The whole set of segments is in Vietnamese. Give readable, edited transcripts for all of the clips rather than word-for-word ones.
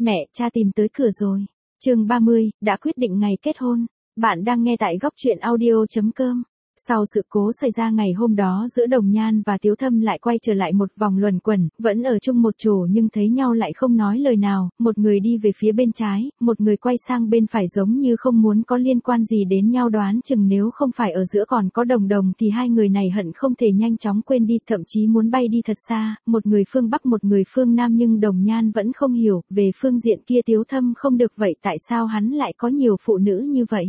Mẹ, cha tìm tới cửa rồi. Chương 30, đã quyết định ngày kết hôn. Bạn đang nghe tại góc truyện audio.com. Sau sự cố xảy ra ngày hôm đó giữa Đồng Nhan và Tiếu Thâm lại quay trở lại một vòng luẩn quẩn, vẫn ở chung một chỗ nhưng thấy nhau lại không nói lời nào, một người đi về phía bên trái, một người quay sang bên phải giống như không muốn có liên quan gì đến nhau, đoán chừng nếu không phải ở giữa còn có Đồng Đồng thì hai người này hận không thể nhanh chóng quên đi, thậm chí muốn bay đi thật xa, một người phương Bắc một người phương Nam, nhưng Đồng Nhan vẫn không hiểu, về phương diện kia Tiếu Thâm không được vậy tại sao hắn lại có nhiều phụ nữ như vậy?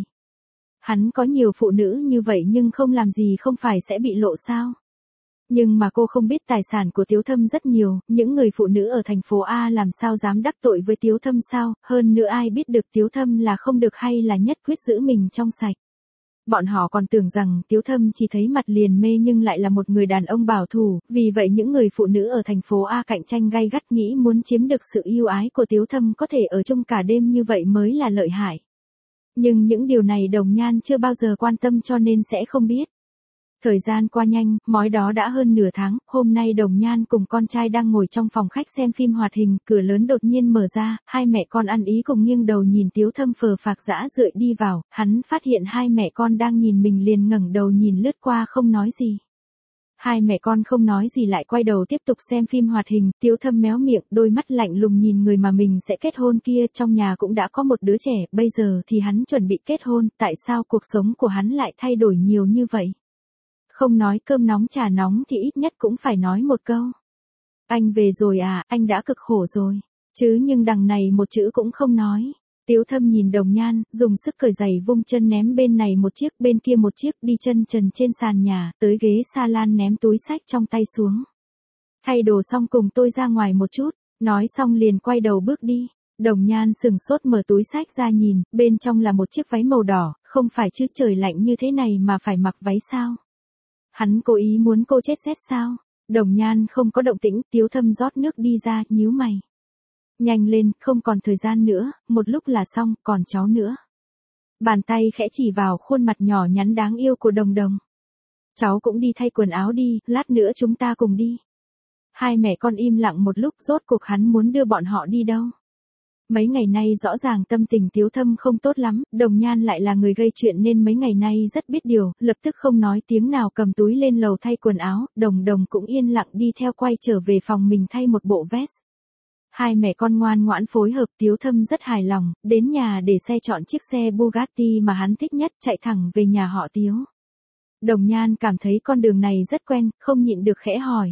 Hắn có nhiều phụ nữ như vậy nhưng không làm gì không phải sẽ bị lộ sao? Nhưng mà cô không biết tài sản của Tiếu Thâm rất nhiều, những người phụ nữ ở thành phố A làm sao dám đắc tội với Tiếu Thâm sao, hơn nữa ai biết được Tiếu Thâm là không được hay là nhất quyết giữ mình trong sạch. Bọn họ còn tưởng rằng Tiếu Thâm chỉ thấy mặt liền mê nhưng lại là một người đàn ông bảo thủ, vì vậy những người phụ nữ ở thành phố A cạnh tranh gay gắt nghĩ muốn chiếm được sự yêu ái của Tiếu Thâm, có thể ở chung cả đêm như vậy mới là lợi hại. Nhưng những điều này Đồng Nhan chưa bao giờ quan tâm cho nên sẽ không biết. Thời gian qua nhanh, mói đó đã hơn nửa tháng, hôm nay Đồng Nhan cùng con trai đang ngồi trong phòng khách xem phim hoạt hình, cửa lớn đột nhiên mở ra, hai mẹ con ăn ý cùng nghiêng đầu nhìn Tiếu Thâm phờ phạc dã rượi đi vào, hắn phát hiện hai mẹ con đang nhìn mình liền ngẩng đầu nhìn lướt qua không nói gì. Hai mẹ con không nói gì lại quay đầu tiếp tục xem phim hoạt hình, Tiếu Thâm méo miệng, đôi mắt lạnh lùng nhìn người mà mình sẽ kết hôn kia, trong nhà cũng đã có một đứa trẻ, bây giờ thì hắn chuẩn bị kết hôn, tại sao cuộc sống của hắn lại thay đổi nhiều như vậy? Không nói cơm nóng trà nóng thì ít nhất cũng phải nói một câu. Anh về rồi à, anh đã cực khổ rồi. Chứ nhưng đằng này một chữ cũng không nói. Tiếu Thâm nhìn Đồng Nhan, dùng sức cởi giày vung chân ném bên này một chiếc bên kia một chiếc, đi chân trần trên sàn nhà, tới ghế salon ném túi xách trong tay xuống. Thay đồ xong cùng tôi ra ngoài một chút, nói xong liền quay đầu bước đi. Đồng Nhan sừng sốt mở túi xách ra nhìn, bên trong là một chiếc váy màu đỏ, không phải chứ trời lạnh như thế này mà phải mặc váy sao? Hắn cố ý muốn cô chết rét sao? Đồng Nhan không có động tĩnh, Tiếu Thâm rót nước đi ra, nhíu mày. Nhanh lên, không còn thời gian nữa, một lúc là xong, còn cháu nữa. Bàn tay khẽ chỉ vào khuôn mặt nhỏ nhắn đáng yêu của Đồng Đồng. Cháu cũng đi thay quần áo đi, lát nữa chúng ta cùng đi. Hai mẹ con im lặng một lúc, rốt cuộc hắn muốn đưa bọn họ đi đâu? Mấy ngày nay rõ ràng tâm tình Tiếu Thâm không tốt lắm, Đồng Nhan lại là người gây chuyện nên mấy ngày nay rất biết điều, lập tức không nói tiếng nào cầm túi lên lầu thay quần áo, Đồng Đồng cũng yên lặng đi theo quay trở về phòng mình thay một bộ vest. Hai mẹ con ngoan ngoãn phối hợp, Tiếu Thâm rất hài lòng, đến nhà để xe chọn chiếc xe Bugatti mà hắn thích nhất, chạy thẳng về nhà họ Tiếu. Đồng Nhan cảm thấy con đường này rất quen, không nhịn được khẽ hỏi.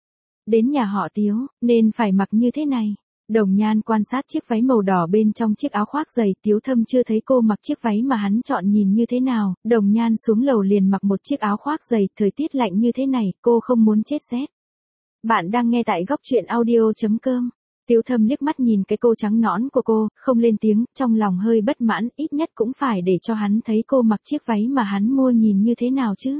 Đến nhà họ Tiếu, nên phải mặc như thế này. Đồng Nhan quan sát chiếc váy màu đỏ bên trong chiếc áo khoác dày, Tiếu Thâm chưa thấy cô mặc chiếc váy mà hắn chọn nhìn như thế nào, Đồng Nhan xuống lầu liền mặc một chiếc áo khoác dày, thời tiết lạnh như thế này, cô không muốn chết rét. Bạn đang nghe tại góc truyện audio.com. Tiếu Thâm liếc mắt nhìn cái cô trắng nõn của cô, không lên tiếng, trong lòng hơi bất mãn, ít nhất cũng phải để cho hắn thấy cô mặc chiếc váy mà hắn mua nhìn như thế nào chứ.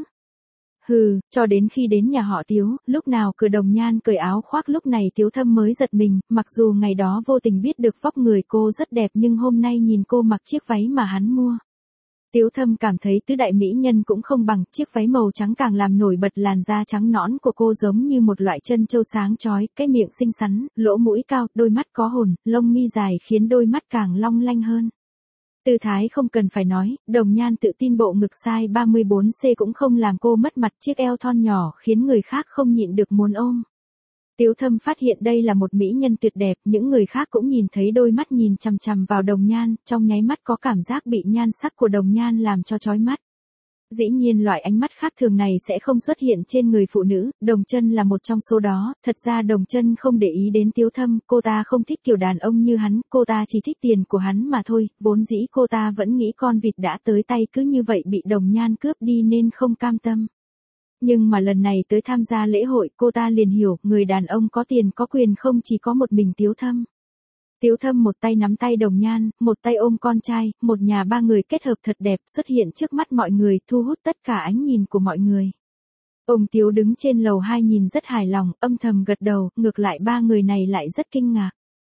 Hừ, cho đến khi đến nhà họ Tiếu, lúc nào cửa Đồng Nhan cởi áo khoác lúc này Tiếu Thâm mới giật mình, mặc dù ngày đó vô tình biết được vóc người cô rất đẹp nhưng hôm nay nhìn cô mặc chiếc váy mà hắn mua. Tiếu Thâm cảm thấy tứ đại mỹ nhân cũng không bằng, chiếc váy màu trắng càng làm nổi bật làn da trắng nõn của cô giống như một loại chân châu sáng chói, cái miệng xinh xắn, lỗ mũi cao, đôi mắt có hồn, lông mi dài khiến đôi mắt càng long lanh hơn. Tư thái không cần phải nói, Đồng Nhan tự tin bộ ngực size 34C cũng không làm cô mất mặt, chiếc eo thon nhỏ khiến người khác không nhịn được muốn ôm. Tiếu Thâm phát hiện đây là một mỹ nhân tuyệt đẹp, những người khác cũng nhìn thấy đôi mắt nhìn chằm chằm vào Đồng Nhan, trong nháy mắt có cảm giác bị nhan sắc của Đồng Nhan làm cho chói mắt. Dĩ nhiên loại ánh mắt khác thường này sẽ không xuất hiện trên người phụ nữ, Đồng Chân là một trong số đó, thật ra Đồng Chân không để ý đến Tiếu Thâm, cô ta không thích kiểu đàn ông như hắn, cô ta chỉ thích tiền của hắn mà thôi, vốn dĩ cô ta vẫn nghĩ con vịt đã tới tay cứ như vậy bị Đồng Nhan cướp đi nên không cam tâm. Nhưng mà lần này tới tham gia lễ hội cô ta liền hiểu, người đàn ông có tiền có quyền không chỉ có một mình Tiếu Thâm. Tiếu Thâm một tay nắm tay Đồng Nhan, một tay ôm con trai, một nhà ba người kết hợp thật đẹp xuất hiện trước mắt mọi người, thu hút tất cả ánh nhìn của mọi người. Ông Tiếu đứng trên lầu 2 nhìn rất hài lòng, âm thầm gật đầu, ngược lại ba người này lại rất kinh ngạc.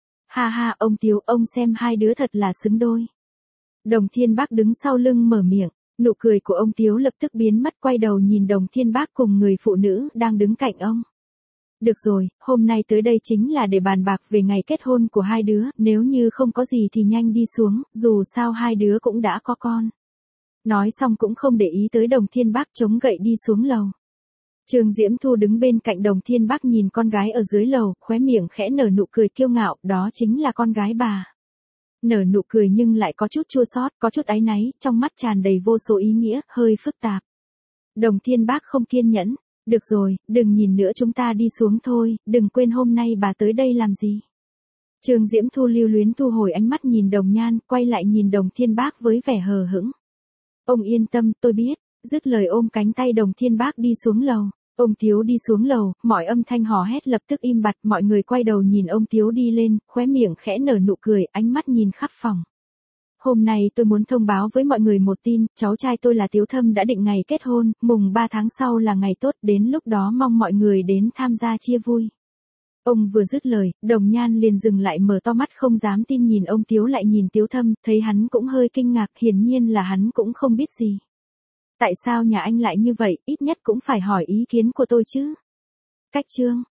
Ha ha, ông Tiếu, ông xem hai đứa thật là xứng đôi. Đồng Thiên Bác đứng sau lưng mở miệng, nụ cười của ông Tiếu lập tức biến mất, quay đầu nhìn Đồng Thiên Bác cùng người phụ nữ đang đứng cạnh ông. Được rồi, hôm nay tới đây chính là để bàn bạc về ngày kết hôn của hai đứa, nếu như không có gì thì nhanh đi xuống, dù sao hai đứa cũng đã có con. Nói xong cũng không để ý tới Đồng Thiên Bác chống gậy đi xuống lầu. Trương Diễm Thu đứng bên cạnh Đồng Thiên Bác nhìn con gái ở dưới lầu, khóe miệng khẽ nở nụ cười kiêu ngạo, đó chính là con gái bà. Nở nụ cười nhưng lại có chút chua xót, có chút áy náy, trong mắt tràn đầy vô số ý nghĩa, hơi phức tạp. Đồng Thiên Bác không kiên nhẫn, được rồi, đừng nhìn nữa chúng ta đi xuống thôi, đừng quên hôm nay bà tới đây làm gì. Trương Diễm Thu lưu luyến thu hồi ánh mắt nhìn Đồng Nhan, quay lại nhìn Đồng Thiên Bác với vẻ hờ hững. Ông yên tâm, tôi biết, dứt lời ôm cánh tay Đồng Thiên Bác đi xuống lầu. Ông Tiếu đi xuống lầu, mọi âm thanh hò hét lập tức im bặt, mọi người quay đầu nhìn ông Tiếu đi lên, khóe miệng khẽ nở nụ cười, ánh mắt nhìn khắp phòng. Hôm nay tôi muốn thông báo với mọi người một tin, cháu trai tôi là Tiếu Thâm đã định ngày kết hôn, mùng 3 tháng sau là ngày tốt, đến lúc đó mong mọi người đến tham gia chia vui. Ông vừa dứt lời, Đồng Nhan liền dừng lại mở to mắt không dám tin nhìn ông Tiếu lại nhìn Tiếu Thâm, thấy hắn cũng hơi kinh ngạc, hiển nhiên là hắn cũng không biết gì. Tại sao nhà anh lại như vậy, ít nhất cũng phải hỏi ý kiến của tôi chứ. Cách chương